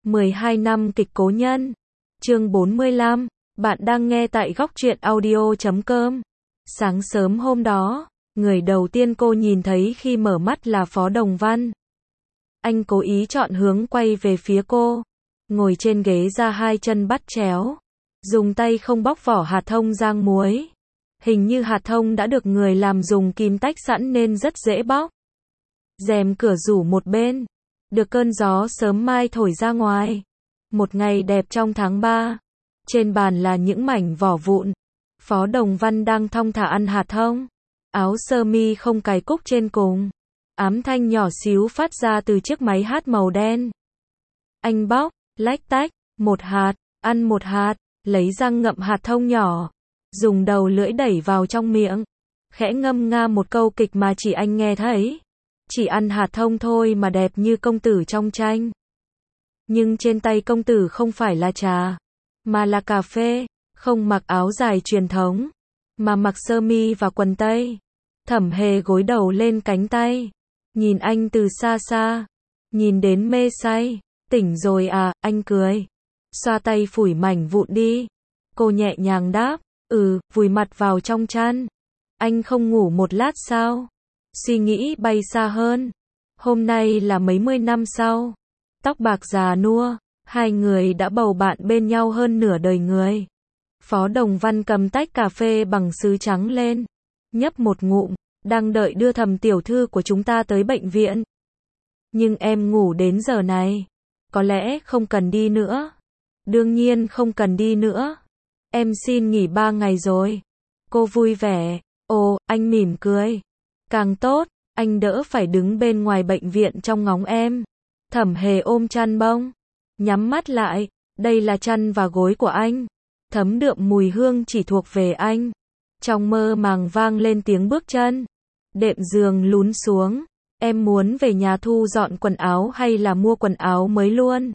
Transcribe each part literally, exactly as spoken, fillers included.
mười hai năm kịch Cố Nhân. Chương bốn mươi lăm. Bạn đang nghe tại góc truyện audio chấm com. Sáng sớm hôm đó, người đầu tiên cô nhìn thấy khi mở mắt là Phó Đồng Văn. Anh cố ý chọn hướng quay về phía cô, ngồi trên ghế ra hai chân bắt chéo, dùng tay không bóc vỏ hạt thông rang muối. Hình như hạt thông đã được người làm dùng kim tách sẵn nên rất dễ bóc. Rèm cửa rủ một bên, được cơn gió sớm mai thổi ra ngoài. Một ngày đẹp trong tháng ba. Trên bàn là những mảnh vỏ vụn. Phó Đồng Văn đang thong thả ăn hạt thông. Áo sơ mi không cài cúc trên cùng. Ám thanh nhỏ xíu phát ra từ chiếc máy hát màu đen. Anh bóc, lách tách, một hạt, ăn một hạt, lấy răng ngậm hạt thông nhỏ, dùng đầu lưỡi đẩy vào trong miệng, khẽ ngâm nga một câu kịch mà chỉ anh nghe thấy. Chỉ ăn hạt thông thôi mà đẹp như công tử trong tranh. Nhưng trên tay công tử không phải là trà, mà là cà phê, không mặc áo dài truyền thống, mà mặc sơ mi và quần tây. Thẩm Hề gối đầu lên cánh tay, nhìn anh từ xa xa, nhìn đến mê say. Tỉnh rồi à, anh cười, xoa tay phủi mảnh vụn đi. Cô nhẹ nhàng đáp, ừ, vùi mặt vào trong chăn. Anh không ngủ một lát sao? Suy nghĩ bay xa hơn. Hôm nay là mấy mươi năm sau. Tóc bạc già nua, hai người đã bầu bạn bên nhau hơn nửa đời người. Phó Đồng Văn cầm tách cà phê bằng sứ trắng lên, nhấp một ngụm, đang đợi đưa Thẩm tiểu thư của chúng ta tới bệnh viện. Nhưng em ngủ đến giờ này, có lẽ không cần đi nữa. Đương nhiên không cần đi nữa. Em xin nghỉ ba ngày rồi. Cô vui vẻ. Ồ, anh mỉm cười. Càng tốt, anh đỡ phải đứng bên ngoài bệnh viện trong ngóng em. Thẩm Hề ôm chăn bông, nhắm mắt lại. Đây là chăn và gối của anh. Thấm đượm mùi hương chỉ thuộc về anh. Trong mơ màng vang lên tiếng bước chân. Đệm giường lún xuống. Em muốn về nhà thu dọn quần áo hay là mua quần áo mới luôn?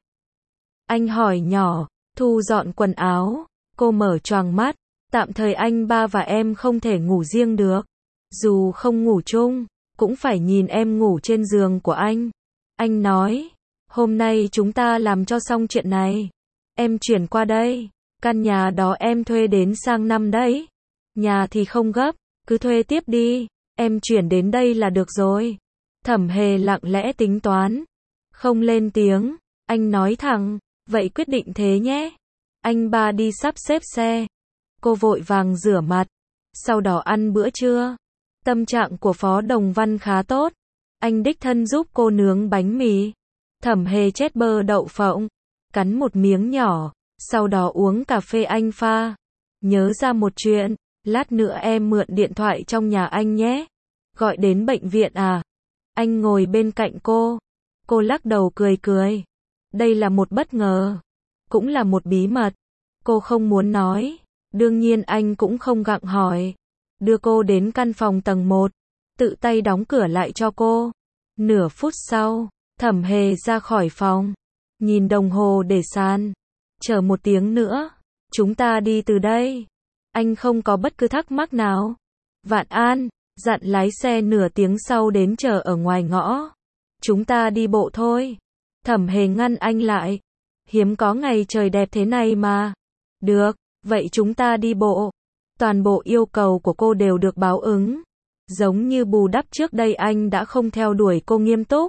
Anh hỏi nhỏ. Thu dọn quần áo. Cô mở choàng mắt. Tạm thời anh ba và em không thể ngủ riêng được. Dù không ngủ chung, cũng phải nhìn em ngủ trên giường của anh. Anh nói, hôm nay chúng ta làm cho xong chuyện này. Em chuyển qua đây. Căn nhà đó em thuê đến sang năm đấy. Nhà thì không gấp, cứ thuê tiếp đi. Em chuyển đến đây là được rồi. Thẩm Hề lặng lẽ tính toán, không lên tiếng. Anh nói thẳng, vậy quyết định thế nhé. Anh ba đi sắp xếp xe. Cô vội vàng rửa mặt, sau đó ăn bữa trưa. Tâm trạng của Phó Đồng Văn khá tốt. Anh đích thân giúp cô nướng bánh mì. Thẩm Hề chét bơ đậu phộng, cắn một miếng nhỏ, sau đó uống cà phê anh pha. Nhớ ra một chuyện, lát nữa em mượn điện thoại trong nhà anh nhé. Gọi đến bệnh viện à? Anh ngồi bên cạnh cô. Cô lắc đầu cười cười. Đây là một bất ngờ, cũng là một bí mật. Cô không muốn nói. Đương nhiên anh cũng không gặng hỏi. Đưa cô đến căn phòng tầng một, tự tay đóng cửa lại cho cô. Nửa phút sau, Thẩm Hề ra khỏi phòng, nhìn đồng hồ để sàn. Chờ một tiếng nữa, chúng ta đi từ đây. Anh không có bất cứ thắc mắc nào. Vạn An, dặn lái xe nửa tiếng sau đến chờ ở ngoài ngõ. Chúng ta đi bộ thôi. Thẩm Hề ngăn anh lại. Hiếm có ngày trời đẹp thế này mà. Được, vậy chúng ta đi bộ. Toàn bộ yêu cầu của cô đều được báo ứng. Giống như bù đắp trước đây anh đã không theo đuổi cô nghiêm túc.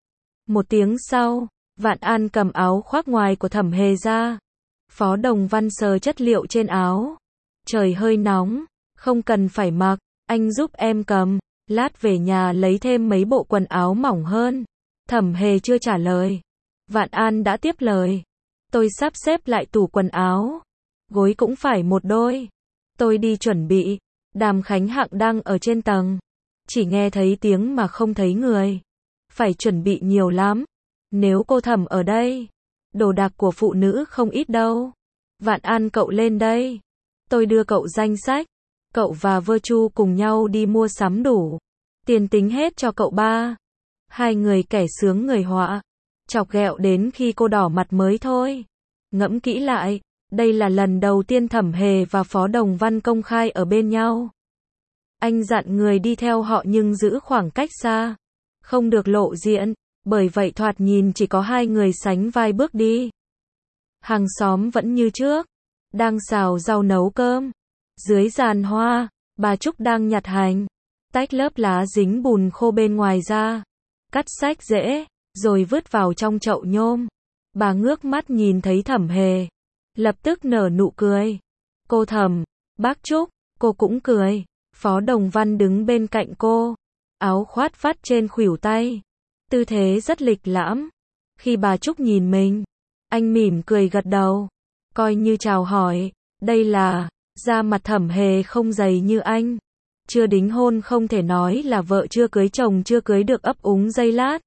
Một tiếng sau, Vạn An cầm áo khoác ngoài của Thẩm Hề ra. Phó Đồng Văn sờ chất liệu trên áo. Trời hơi nóng, không cần phải mặc, anh giúp em cầm. Lát về nhà lấy thêm mấy bộ quần áo mỏng hơn. Thẩm Hề chưa trả lời. Vạn An đã tiếp lời. Tôi sắp xếp lại tủ quần áo. Gối cũng phải một đôi. Tôi đi chuẩn bị. Đàm Khánh Hạng đang ở trên tầng. Chỉ nghe thấy tiếng mà không thấy người. Phải chuẩn bị nhiều lắm. Nếu cô Thẩm ở đây, đồ đạc của phụ nữ không ít đâu. Vạn An cậu lên đây. Tôi đưa cậu danh sách. Cậu và Vơ Chu cùng nhau đi mua sắm đủ. Tiền tính hết cho cậu ba. Hai người kẻ sướng người họa. Chọc ghẹo đến khi cô đỏ mặt mới thôi. Ngẫm kỹ lại. Đây là lần đầu tiên Thẩm Hề và Phó Đồng Văn công khai ở bên nhau. Anh dặn người đi theo họ nhưng giữ khoảng cách xa. Không được lộ diện. bởi vậy thoạt nhìn chỉ có hai người sánh vai bước đi. Hàng xóm vẫn như trước, đang xào rau nấu cơm. Dưới giàn hoa, bà Trúc đang nhặt hành, tách lớp lá dính bùn khô bên ngoài ra, cắt xách rễ, rồi vứt vào trong chậu nhôm. Bà ngước mắt nhìn thấy Thẩm Hề, lập tức nở nụ cười. Cô Thẩm, bác Trúc, cô cũng cười. Phó Đồng Văn đứng bên cạnh cô, áo khoát vắt trên khuỷu tay, tư thế rất lịch lãm. Khi bà Trúc nhìn mình, anh mỉm cười gật đầu, coi như chào hỏi. Đây là, da mặt Thẩm Hề không dày như anh, chưa đính hôn không thể nói là vợ chưa cưới chồng chưa cưới được ấp úng giây lát.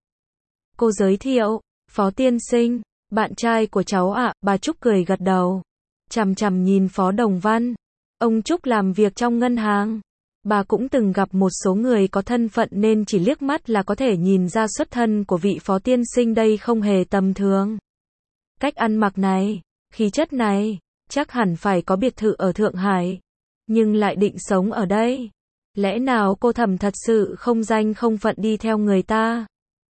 Cô giới thiệu, Phó tiên sinh, bạn trai của cháu ạ. Bà Trúc cười gật đầu, chằm chằm nhìn Phó Đồng Văn. Ông Trúc làm việc trong ngân hàng. Bà cũng từng gặp một số người có thân phận nên chỉ liếc mắt là có thể nhìn ra xuất thân của vị Phó tiên sinh đây không hề tầm thường. Cách ăn mặc này, khí chất này, chắc hẳn phải có biệt thự ở Thượng Hải, nhưng lại định sống ở đây. Lẽ nào cô Thẩm thật sự không danh không phận đi theo người ta?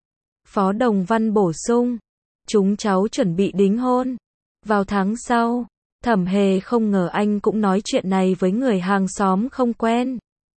Phó Đồng Văn bổ sung, chúng cháu chuẩn bị đính hôn vào tháng sau. Thẩm Hề không ngờ anh cũng nói chuyện này với người hàng xóm không quen.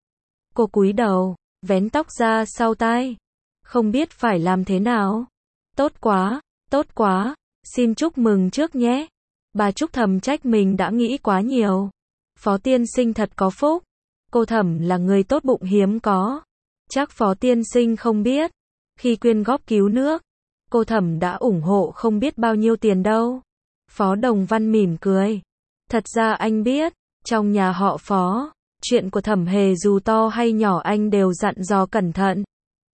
Cô cúi đầu, vén tóc ra sau tai, không biết phải làm thế nào. Tốt quá, tốt quá, xin chúc mừng trước nhé. Bà Trúc thầm trách mình đã nghĩ quá nhiều. Phó tiên sinh thật có phúc. Cô Thẩm là người tốt bụng hiếm có. Chắc Phó tiên sinh không biết, khi quyên góp cứu nước, cô Thẩm đã ủng hộ không biết bao nhiêu tiền đâu. Phó Đồng Văn mỉm cười. Thật ra anh biết, trong nhà họ Phó, chuyện của Thẩm Hề dù to hay nhỏ anh đều dặn dò cẩn thận.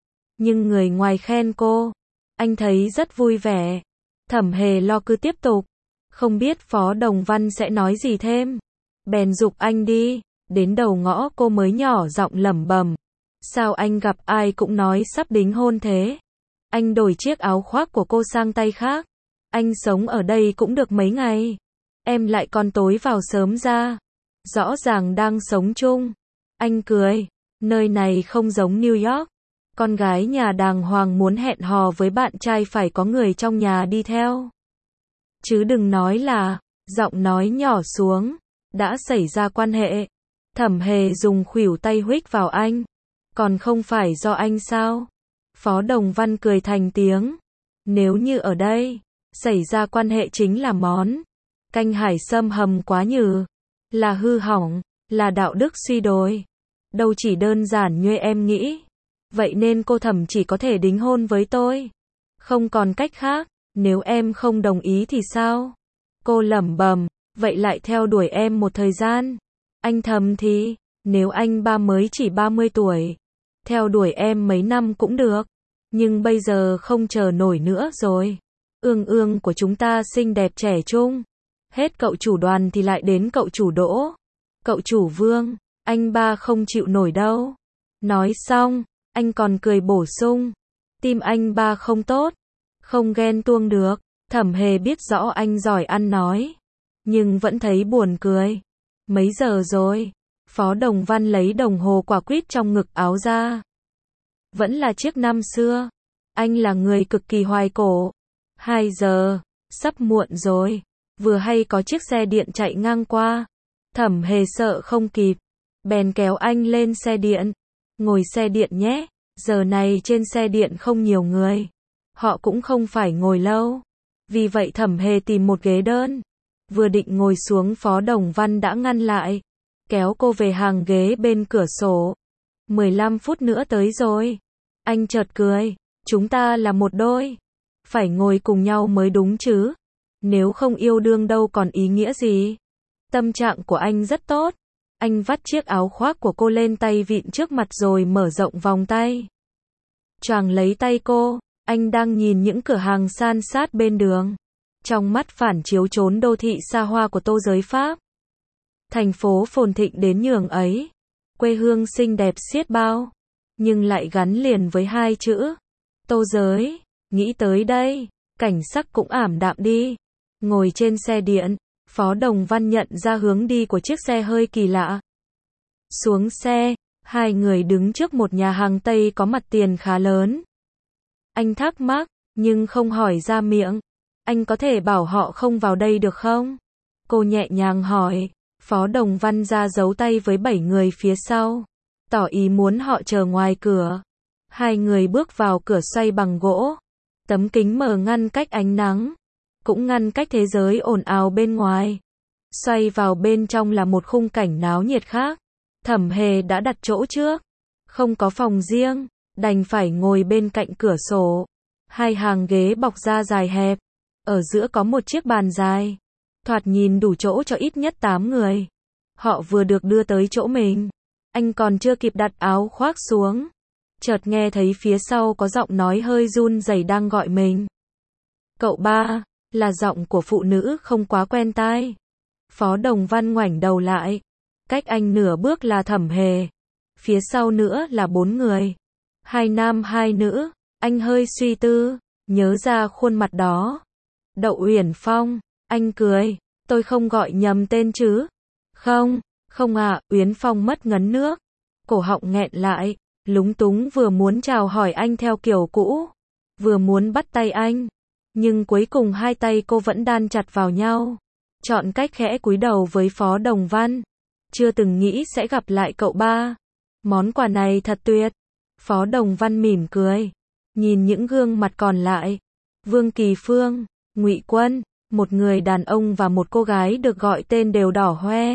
Nhưng người ngoài khen cô, anh thấy rất vui vẻ. Thẩm Hề lo cứ tiếp tục, không biết Phó Đồng Văn sẽ nói gì thêm. Bèn giục anh đi, đến đầu ngõ cô mới nhỏ giọng lẩm bẩm. Sao anh gặp ai cũng nói sắp đính hôn thế? Anh đổi chiếc áo khoác của cô sang tay khác. Anh sống ở đây cũng được mấy ngày. Em lại còn tối vào sớm ra. Rõ ràng đang sống chung. Anh cười. Nơi này không giống New York. Con gái nhà đàng hoàng muốn hẹn hò với bạn trai phải có người trong nhà đi theo. Chứ đừng nói là, giọng nói nhỏ xuống, đã xảy ra quan hệ. Thẩm Hề dùng khuỷu tay huých vào anh. Còn không phải do anh sao? Phó Đồng Văn cười thành tiếng. Nếu như ở đây, xảy ra quan hệ chính là món canh hải sâm hầm quá nhừ, là hư hỏng, là đạo đức suy đồi. Đâu chỉ đơn giản như em nghĩ. Vậy nên cô Thẩm chỉ có thể đính hôn với tôi. Không còn cách khác, nếu em không đồng ý thì sao? Cô lẩm bẩm, vậy lại theo đuổi em một thời gian. Anh Thẩm thì, nếu anh ba mới chỉ ba mươi tuổi, theo đuổi em mấy năm cũng được. Nhưng bây giờ không chờ nổi nữa rồi. Ương ương của chúng ta xinh đẹp trẻ trung. Hết cậu chủ Đoàn thì lại đến cậu chủ Đỗ. Cậu chủ Vương, anh ba không chịu nổi đâu. Nói xong, anh còn cười bổ sung. Tim anh ba không tốt, không ghen tuông được. Thẩm Hề biết rõ anh giỏi ăn nói, nhưng vẫn thấy buồn cười. Mấy giờ rồi? Phó Đồng Văn lấy đồng hồ quả quýt trong ngực áo ra. Vẫn là chiếc năm xưa. Anh là người cực kỳ hoài cổ. Hai giờ, sắp muộn rồi. Vừa hay có chiếc xe điện chạy ngang qua. Thẩm Hề sợ không kịp, bèn kéo anh lên xe điện. Ngồi xe điện nhé. Giờ này trên xe điện không nhiều người. Họ cũng không phải ngồi lâu. Vì vậy Thẩm Hề tìm một ghế đơn. Vừa định ngồi xuống Phó Đồng Văn đã ngăn lại, kéo cô về hàng ghế bên cửa sổ. mười lăm phút nữa tới rồi. Anh chợt cười. Chúng ta là một đôi. Phải ngồi cùng nhau mới đúng chứ. Nếu không yêu đương đâu còn ý nghĩa gì. Tâm trạng của anh rất tốt. Anh vắt chiếc áo khoác của cô lên tay vịn trước mặt rồi mở rộng vòng tay. Choàng lấy tay cô. Anh đang nhìn những cửa hàng san sát bên đường. Trong mắt phản chiếu chốn đô thị xa hoa của Tô Giới Pháp. Thành phố phồn thịnh đến nhường ấy. Quê hương xinh đẹp xiết bao. Nhưng lại gắn liền với hai chữ Tô Giới. Nghĩ tới đây, cảnh sắc cũng ảm đạm đi. Ngồi trên xe điện, Phó Đồng Văn nhận ra hướng đi của chiếc xe hơi kỳ lạ. Xuống xe, hai người đứng trước một nhà hàng Tây có mặt tiền khá lớn. Anh thắc mắc, nhưng không hỏi ra miệng. Anh có thể bảo họ không vào đây được không? Cô nhẹ nhàng hỏi. Phó Đồng Văn ra dấu tay với bảy người phía sau, tỏ ý muốn họ chờ ngoài cửa. Hai người bước vào cửa xoay bằng gỗ. Tấm kính mờ ngăn cách ánh nắng, cũng ngăn cách thế giới ồn ào bên ngoài. Xoay vào bên trong là một khung cảnh náo nhiệt khác. Thẩm Hề đã đặt chỗ trước, không có phòng riêng, đành phải ngồi bên cạnh cửa sổ. Hai hàng ghế bọc da dài hẹp, ở giữa có một chiếc bàn dài, thoạt nhìn đủ chỗ cho ít nhất tám người. Họ vừa được đưa tới chỗ mình, anh còn chưa kịp đặt áo khoác xuống, chợt nghe thấy phía sau có giọng nói hơi run rẩy đang gọi mình. Cậu ba, là giọng của phụ nữ không quá quen tai. Phó Đồng Văn ngoảnh đầu lại, cách anh nửa bước là Thẩm Hề, phía sau nữa là bốn người, hai nam hai nữ. Anh hơi suy tư, nhớ ra khuôn mặt đó. Đậu Uyển Phong, anh cười, tôi không gọi nhầm tên chứ? Không, không à, Uyển Phong mất ngấn nước, cổ họng nghẹn lại, lúng túng vừa muốn chào hỏi anh theo kiểu cũ, vừa muốn bắt tay anh, nhưng cuối cùng hai tay cô vẫn đan chặt vào nhau, chọn cách khẽ cúi đầu với Phó Đồng Văn. Chưa từng nghĩ sẽ gặp lại cậu ba. Món quà này thật tuyệt. Phó Đồng Văn mỉm cười, nhìn những gương mặt còn lại. Vương Kỳ Phương, Ngụy Quân, một người đàn ông và một cô gái được gọi tên đều đỏ hoe.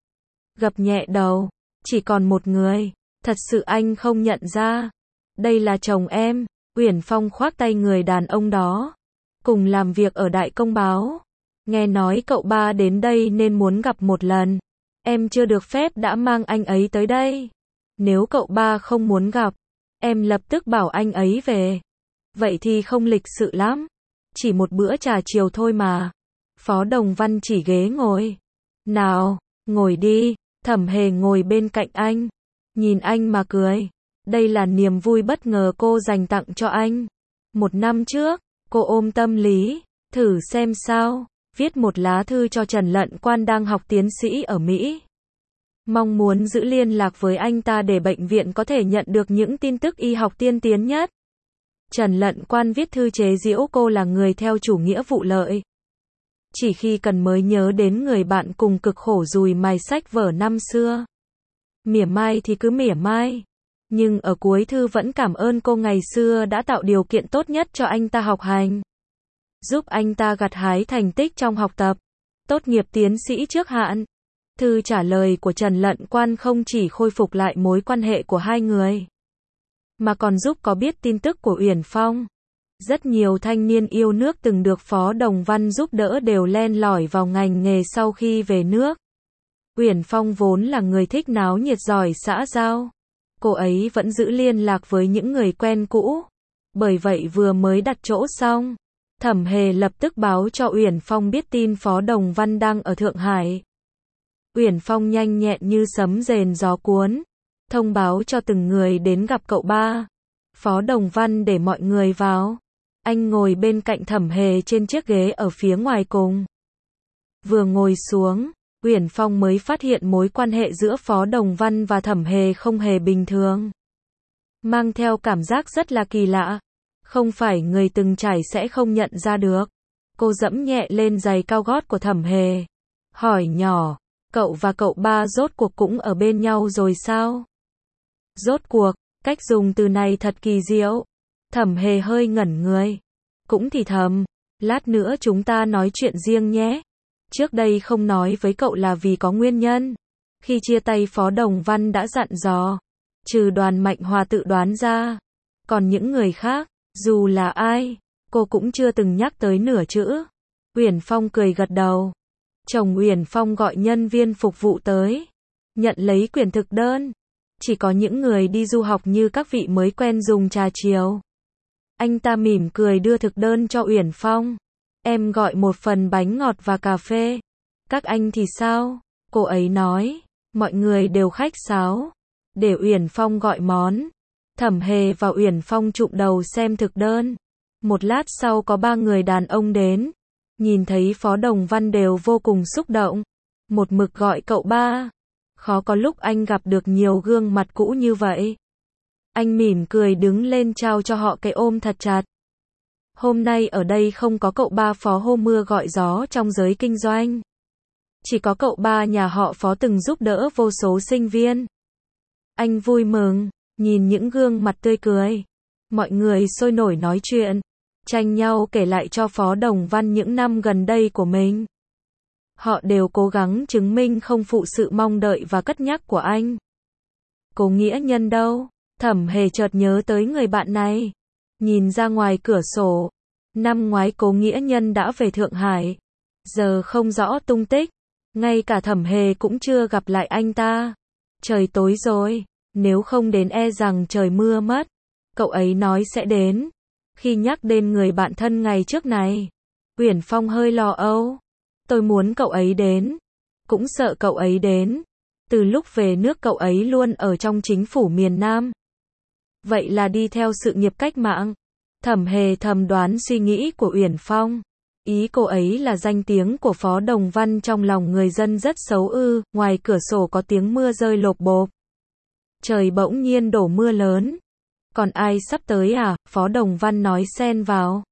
Gập nhẹ đầu, chỉ còn một người, thật sự anh không nhận ra. Đây là chồng em. Uyển Phong khoác tay người đàn ông đó. Cùng làm việc ở Đại Công Báo. Nghe nói cậu ba đến đây nên muốn gặp một lần. Em chưa được phép đã mang anh ấy tới đây. Nếu cậu ba không muốn gặp, em lập tức bảo anh ấy về. Vậy thì không lịch sự lắm. Chỉ một bữa trà chiều thôi mà. Phó Đồng Văn chỉ ghế ngồi. Nào, ngồi đi. Thẩm Hề ngồi bên cạnh anh, nhìn anh mà cười. Đây là niềm vui bất ngờ cô dành tặng cho anh. Một năm trước, cô ôm tâm lý, thử xem sao, viết một lá thư cho Trần Lận Quan đang học tiến sĩ ở Mỹ. Mong muốn giữ liên lạc với anh ta để bệnh viện có thể nhận được những tin tức y học tiên tiến nhất. Trần Lận Quan viết thư chế giễu cô là người theo chủ nghĩa vụ lợi. Chỉ khi cần mới nhớ đến người bạn cùng cực khổ dùi mài sách vở năm xưa. Mỉa mai thì cứ mỉa mai. Nhưng ở cuối thư vẫn cảm ơn cô ngày xưa đã tạo điều kiện tốt nhất cho anh ta học hành. Giúp anh ta gặt hái thành tích trong học tập. Tốt nghiệp tiến sĩ trước hạn. Thư trả lời của Trần Lận Quan không chỉ khôi phục lại mối quan hệ của hai người, mà còn giúp có biết tin tức của Uyển Phong. Rất nhiều thanh niên yêu nước từng được Phó Đồng Văn giúp đỡ đều len lỏi vào ngành nghề sau khi về nước. Uyển Phong vốn là người thích náo nhiệt giỏi xã giao. Cô ấy vẫn giữ liên lạc với những người quen cũ. Bởi vậy vừa mới đặt chỗ xong, Thẩm Hề lập tức báo cho Uyển Phong biết tin Phó Đồng Văn đang ở Thượng Hải. Uyển Phong nhanh nhẹn như sấm rền gió cuốn, thông báo cho từng người đến gặp cậu ba. Phó Đồng Văn để mọi người vào. Anh ngồi bên cạnh Thẩm Hề trên chiếc ghế ở phía ngoài cùng. Vừa ngồi xuống, Uyển Phong mới phát hiện mối quan hệ giữa Phó Đồng Văn và Thẩm Hề không hề bình thường. Mang theo cảm giác rất là kỳ lạ. Không phải người từng trải sẽ không nhận ra được. Cô dẫm nhẹ lên giày cao gót của Thẩm Hề. Hỏi nhỏ, cậu và cậu ba rốt cuộc cũng ở bên nhau rồi sao? Rốt cuộc, cách dùng từ này thật kỳ diệu. Thẩm Hề hơi ngẩn người. Cũng thì thầm, lát nữa chúng ta nói chuyện riêng nhé. Trước đây không nói với cậu là vì có nguyên nhân. Khi chia tay Phó Đồng Văn đã dặn dò. Trừ Đoàn Mạnh Hòa tự đoán ra. Còn những người khác, dù là ai, cô cũng chưa từng nhắc tới nửa chữ. Uyển Phong cười gật đầu. Chồng Uyển Phong gọi nhân viên phục vụ tới. Nhận lấy quyển thực đơn. Chỉ có những người đi du học như các vị mới quen dùng trà chiều. Anh ta mỉm cười đưa thực đơn cho Uyển Phong. Em gọi một phần bánh ngọt và cà phê. Các anh thì sao? Cô ấy nói. Mọi người đều khách sáo. Để Uyển Phong gọi món. Thẩm Hề và Uyển Phong chụm đầu xem thực đơn. Một lát sau có ba người đàn ông đến. Nhìn thấy Phó Đồng Văn đều vô cùng xúc động. Một mực gọi cậu ba. Khó có lúc anh gặp được nhiều gương mặt cũ như vậy. Anh mỉm cười đứng lên trao cho họ cái ôm thật chặt. Hôm nay ở đây không có cậu ba Phó hô mưa gọi gió trong giới kinh doanh. Chỉ có cậu ba nhà họ Phó từng giúp đỡ vô số sinh viên. Anh vui mừng, nhìn những gương mặt tươi cười. Mọi người sôi nổi nói chuyện, tranh nhau kể lại cho Phó Đồng Văn những năm gần đây của mình. Họ đều cố gắng chứng minh không phụ sự mong đợi và cất nhắc của anh. Cố Nghĩa Nhân đâu? Thẩm Hề chợt nhớ tới người bạn này. Nhìn ra ngoài cửa sổ, năm ngoái Cố Nghĩa Nhân đã về Thượng Hải. Giờ không rõ tung tích, ngay cả Thẩm Hề cũng chưa gặp lại anh ta. Trời tối rồi, nếu không đến e rằng trời mưa mất. Cậu ấy nói sẽ đến. Khi nhắc đến người bạn thân ngày trước này, Uyển Phong hơi lo âu. Tôi muốn cậu ấy đến, cũng sợ cậu ấy đến. Từ lúc về nước cậu ấy luôn ở trong chính phủ miền Nam. Vậy là đi theo sự nghiệp cách mạng. Thẩm Hề thầm đoán suy nghĩ của Uyển Phong. Ý cô ấy là danh tiếng của Phó Đồng Văn trong lòng người dân rất xấu ư. Ngoài cửa sổ có tiếng mưa rơi lộp bộp. Trời bỗng nhiên đổ mưa lớn. Còn ai sắp tới à? Phó Đồng Văn nói xen vào.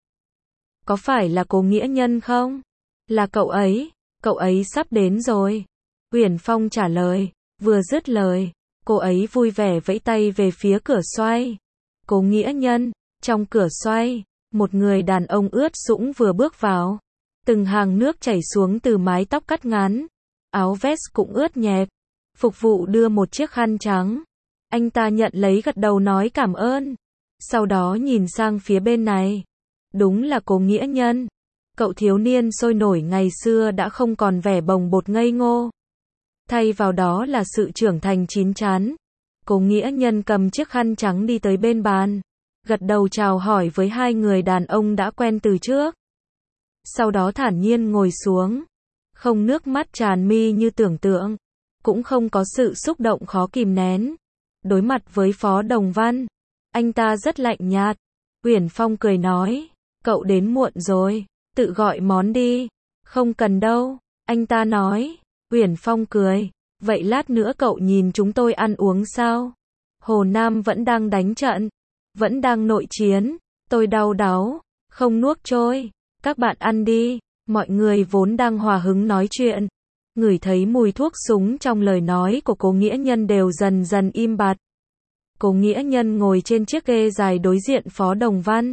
Có phải là Cố Nghĩa Nhân không? Là cậu ấy, cậu ấy sắp đến rồi. Uyển Phong trả lời, vừa dứt lời, cô ấy vui vẻ vẫy tay về phía cửa xoay. Cố Nghĩa Nhân, trong cửa xoay, một người đàn ông ướt sũng vừa bước vào. Từng hàng nước chảy xuống từ mái tóc cắt ngắn. Áo vest cũng ướt nhẹp. Phục vụ đưa một chiếc khăn trắng. Anh ta nhận lấy gật đầu nói cảm ơn. Sau đó nhìn sang phía bên này. Đúng là Cố Nghĩa Nhân. Cậu thiếu niên sôi nổi ngày xưa đã không còn vẻ bồng bột ngây ngô. Thay vào đó là sự trưởng thành chín chắn. Cố Nghĩa Nhân cầm chiếc khăn trắng đi tới bên bàn. Gật đầu chào hỏi với hai người đàn ông đã quen từ trước. Sau đó thản nhiên ngồi xuống. Không nước mắt tràn mi như tưởng tượng. Cũng không có sự xúc động khó kìm nén. Đối mặt với Phó Đồng Văn, anh ta rất lạnh nhạt. Uyển Phong cười nói, cậu đến muộn rồi, tự gọi món đi. Không cần đâu, anh ta nói. Uyển Phong cười, vậy lát nữa cậu nhìn chúng tôi ăn uống sao? Hồ Nam vẫn đang đánh trận, vẫn đang nội chiến, tôi đau đáu, không nuốt trôi. Các bạn ăn đi. Mọi người vốn đang hòa hứng nói chuyện, ngửi thấy mùi thuốc súng trong lời nói của Cố Nghĩa Nhân đều dần dần im bặt. Cố Nghĩa Nhân ngồi trên chiếc ghế dài đối diện Phó Đồng Văn.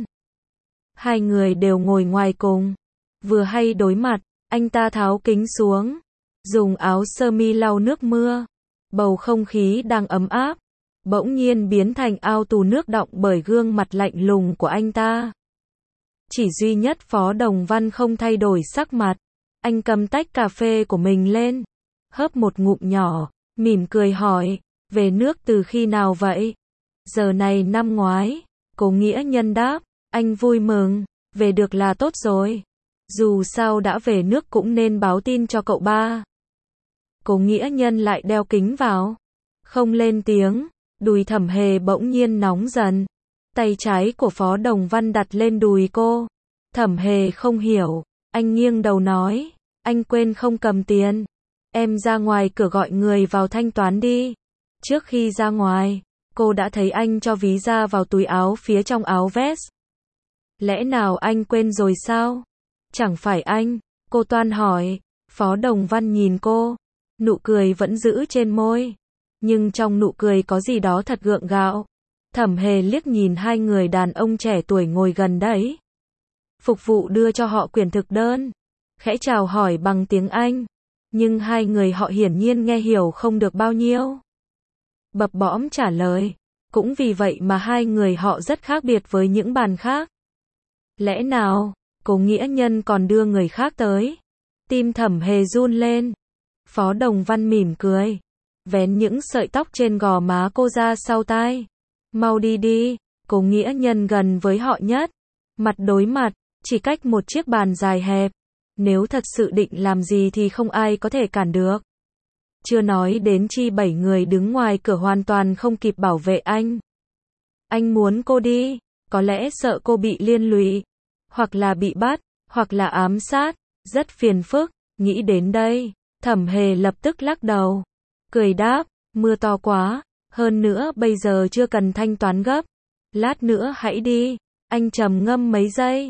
Hai người đều ngồi ngoài cùng. Vừa hay đối mặt, anh ta tháo kính xuống, dùng áo sơ mi lau nước mưa. Bầu không khí đang ấm áp, bỗng nhiên biến thành ao tù nước đọng bởi gương mặt lạnh lùng của anh ta. Chỉ duy nhất Phó Đồng Văn không thay đổi sắc mặt. Anh cầm tách cà phê của mình lên, hớp một ngụm nhỏ, mỉm cười hỏi, về nước từ khi nào vậy? Giờ này năm ngoái. Cố Nghĩa Nhân đáp, anh vui mừng, về được là tốt rồi. Dù sao đã về nước cũng nên báo tin cho cậu ba. Cố Nghĩa Nhân lại đeo kính vào, không lên tiếng. Đùi Thẩm Hề bỗng nhiên nóng dần. Tay trái của Phó Đồng Văn đặt lên đùi cô. Thẩm Hề không hiểu, anh nghiêng đầu nói, anh quên không cầm tiền. Em ra ngoài cửa gọi người vào thanh toán đi. Trước khi ra ngoài, cô đã thấy anh cho ví ra vào túi áo phía trong áo vest. Lẽ nào anh quên rồi sao? Chẳng phải anh, cô toan hỏi. Phó Đồng Văn nhìn cô, nụ cười vẫn giữ trên môi, nhưng trong nụ cười có gì đó thật gượng gạo. Thẩm Hề liếc nhìn hai người đàn ông trẻ tuổi ngồi gần đấy. Phục vụ đưa cho họ quyển thực đơn, khẽ chào hỏi bằng tiếng Anh, nhưng hai người họ hiển nhiên nghe hiểu không được bao nhiêu. Bập bõm trả lời, cũng vì vậy mà hai người họ rất khác biệt với những bàn khác. Lẽ nào, Cố Nghĩa Nhân còn đưa người khác tới? Tim Thẩm Hề run lên. Phó Đồng Văn mỉm cười, vén những sợi tóc trên gò má cô ra sau tai. Mau đi đi. Cố Nghĩa Nhân gần với họ nhất, mặt đối mặt, chỉ cách một chiếc bàn dài hẹp. Nếu thật sự định làm gì thì không ai có thể cản được. Chưa nói đến chi bảy người đứng ngoài cửa hoàn toàn không kịp bảo vệ anh. Anh muốn cô đi, có lẽ sợ cô bị liên lụy, hoặc là bị bắt, hoặc là ám sát, rất phiền phức. Nghĩ đến đây, Thẩm Hề lập tức lắc đầu, cười đáp, mưa to quá, hơn nữa bây giờ chưa cần thanh toán gấp. Lát nữa hãy đi. Anh trầm ngâm mấy giây,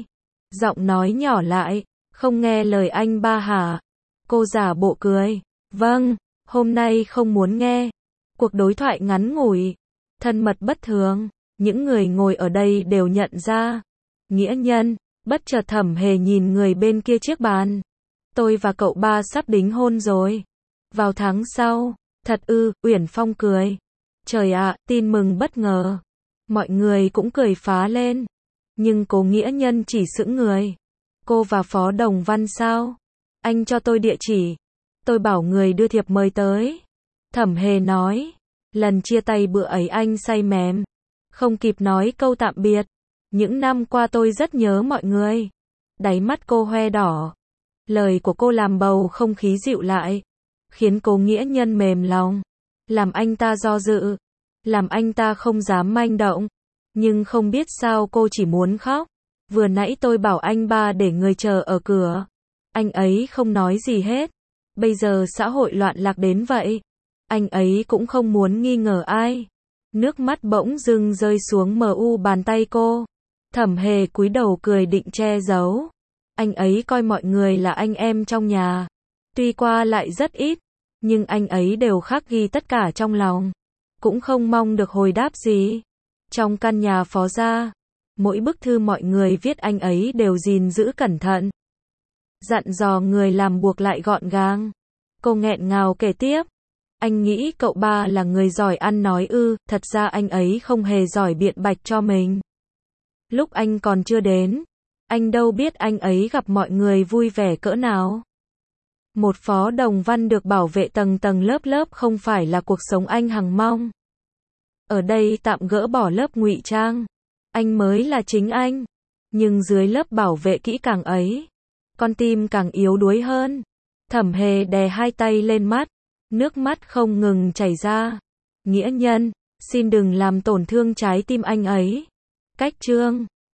Giọng nói nhỏ lại, không nghe lời anh ba hả? Cô giả bộ cười. Vâng, hôm nay không muốn nghe. Cuộc đối thoại ngắn ngủi, thân mật bất thường, những người ngồi ở đây đều nhận ra. Nghĩa nhân, bất chợt Thẩm Hề nhìn người bên kia chiếc bàn. Tôi và cậu ba sắp đính hôn rồi. Vào tháng sau. Thật ư? Uyển Phong cười. Trời ạ, tin mừng bất ngờ. Mọi người cũng cười phá lên. Nhưng Cố Nghĩa Nhân chỉ sững người. Cô và Phó Đồng Văn sao? Anh cho tôi địa chỉ. Tôi bảo người đưa thiệp mời tới. Thẩm Hề nói. Lần chia tay bữa ấy anh say mềm. Không kịp nói câu tạm biệt. Những năm qua tôi rất nhớ mọi người. Đáy mắt cô hoe đỏ. Lời của cô làm bầu không khí dịu lại. Khiến Cố Nghĩa Nhân mềm lòng. Làm anh ta do dự. Làm anh ta không dám manh động. Nhưng không biết sao cô chỉ muốn khóc. Vừa nãy tôi bảo anh ba để người chờ ở cửa. Anh ấy không nói gì hết. Bây giờ xã hội loạn lạc đến vậy. Anh ấy cũng không muốn nghi ngờ ai. Nước mắt bỗng dưng rơi xuống mờ u bàn tay cô. Thẩm Hề cúi đầu cười định che giấu. Anh ấy coi mọi người là anh em trong nhà. Tuy qua lại rất ít, nhưng anh ấy đều khắc ghi tất cả trong lòng. Cũng không mong được hồi đáp gì. Trong căn nhà Phó gia, mỗi bức thư mọi người viết anh ấy đều gìn giữ cẩn thận. Dặn dò người làm buộc lại gọn gàng. Cô nghẹn ngào kể tiếp. Anh nghĩ cậu ba là người giỏi ăn nói ư, thật ra anh ấy không hề giỏi biện bạch cho mình. Lúc anh còn chưa đến, anh đâu biết anh ấy gặp mọi người vui vẻ cỡ nào. Một Phó Đồng Văn được bảo vệ tầng tầng lớp lớp không phải là cuộc sống anh hằng mong. Ở đây tạm gỡ bỏ lớp ngụy trang. Anh mới là chính anh. Nhưng dưới lớp bảo vệ kỹ càng ấy, con tim càng yếu đuối hơn. Thẩm Hề đè hai tay lên mắt. Nước mắt không ngừng chảy ra. Nghĩa Nhân, xin đừng làm tổn thương trái tim anh ấy. Cách chương